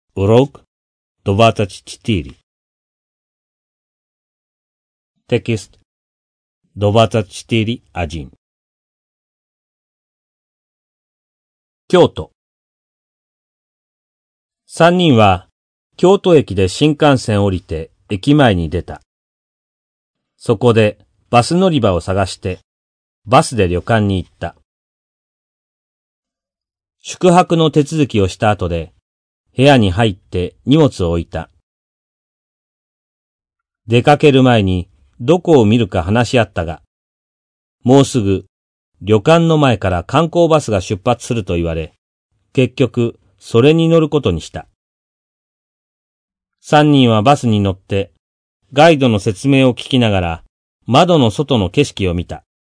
Урок 24. Текст 24.1. 京都。三人は京都駅で新幹線を降りて駅前に出た。そこでバス乗り場を探してバスで旅館に行った。宿泊の手続きをした後で部屋に入って荷物を置いた。出かける前にどこを見るか話し合ったが、もうすぐ旅館の前から観光バスが出発すると言われ、結局それに乗ることにした。三人はバスに乗ってガイドの説明を聞きながら窓の外の景色を見た。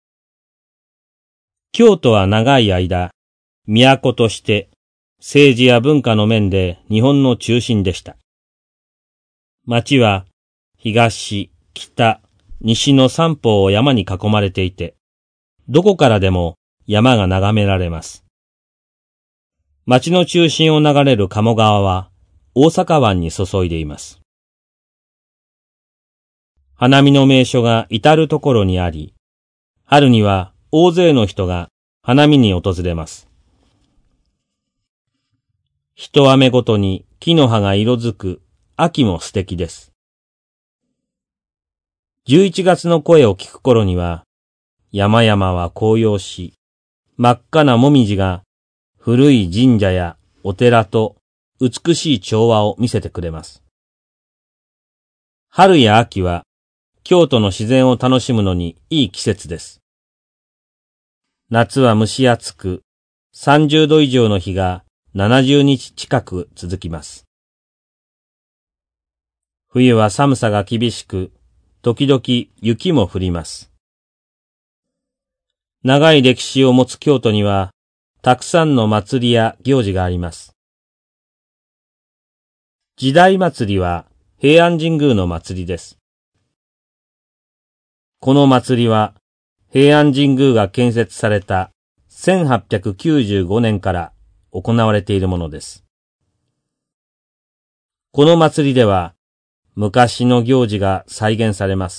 京都は長い間、都として政治や文化の面で日本の中心でした。町は東、北、西の三方を山に囲まれていて、どこからでも山が眺められます。町の中心を流れる鴨川は大阪湾に注いでいます。花見の名所が至るところにあり、春には大勢の人が花見に訪れます。一雨ごとに木の葉が色づく秋も素敵です。11月の声を聞く頃には、山々は紅葉し、真っ赤なもみじが古い神社やお寺と美しい調和を見せてくれます。春や秋は京都の自然を楽しむのにいい季節です。夏は蒸し暑く、30度以上の日が70日近く続きます。冬は寒さが厳しく、時々雪も降ります。長い歴史を持つ京都には、たくさんの祭りや行事があります。時代祭りは平安神宮の祭りです。この祭りは、平安神宮が建設された1895年から行われているものです。この祭りでは、昔の行事が再現されます。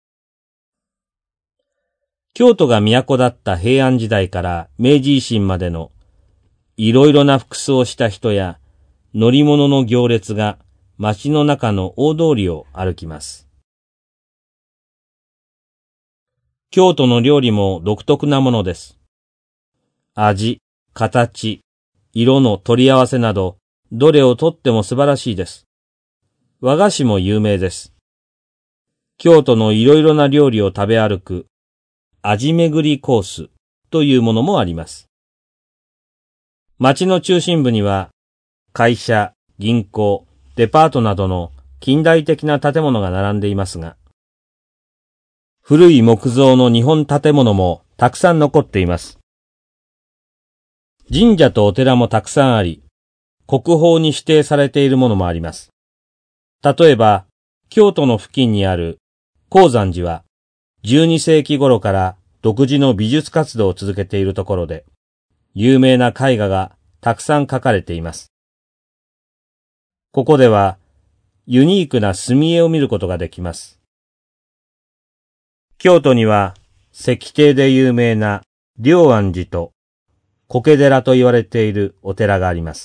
京都が都だった平安時代から明治維新までのいろいろな服装をした人や乗り物の行列が街の中の大通りを歩きます。京都の料理も独特なものです。味、形、色の取り合わせなど、どれをとっても素晴らしいです。和菓子も有名です。京都のいろいろな料理を食べ歩く、味巡りコースというものもあります。町の中心部には、会社、銀行、デパートなどの近代的な建物が並んでいますが、古い木造の日本建物もたくさん残っています。神社とお寺もたくさんあり、国宝に指定されているものもあります。例えば、京都の付近にある高山寺は、12世紀頃から独自の美術活動を続けているところで、有名な絵画がたくさん描かれています。ここでは、ユニークな墨絵を見ることができます。京都には、石庭で有名な龍安寺と、苔寺と言われているお寺があります。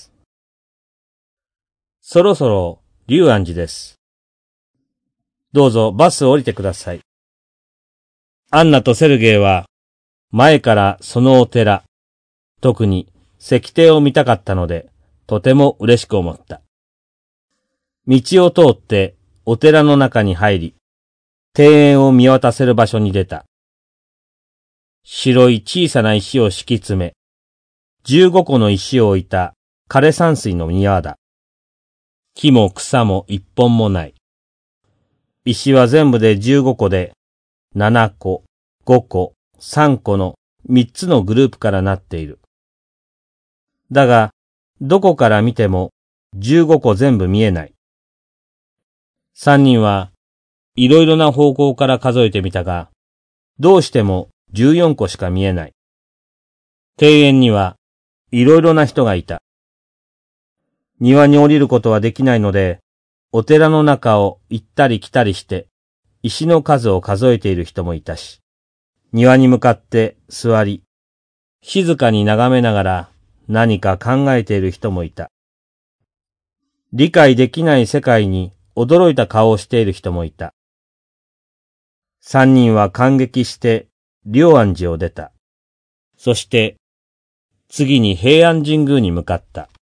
そろそろ龍安寺です。どうぞバスを降りてください。アンナとセルゲイは前からそのお寺、特に石庭を見たかったのでとても嬉しく思った。道を通ってお寺の中に入り、庭園を見渡せる場所に出た。白い小さな石を敷き詰め、15個の石を置いた枯山水の庭だ。木も草も一本もない。石は全部で15個で、7個、5個、3個の3つのグループからなっている。だが、どこから見ても15個全部見えない。3人はいろいろな方向から数えてみたが、どうしても14個しか見えない。庭園にはいろいろな人がいた。 庭に降りることはできないので、お寺の中を行ったり来たりして、石の数を数えている人もいたし、庭に向かって座り、静かに眺めながら何か考えている人もいた。理解できない世界に驚いた顔をしている人もいた。三人は感激して龍安寺を出た。そして次に平安神宮に向かった。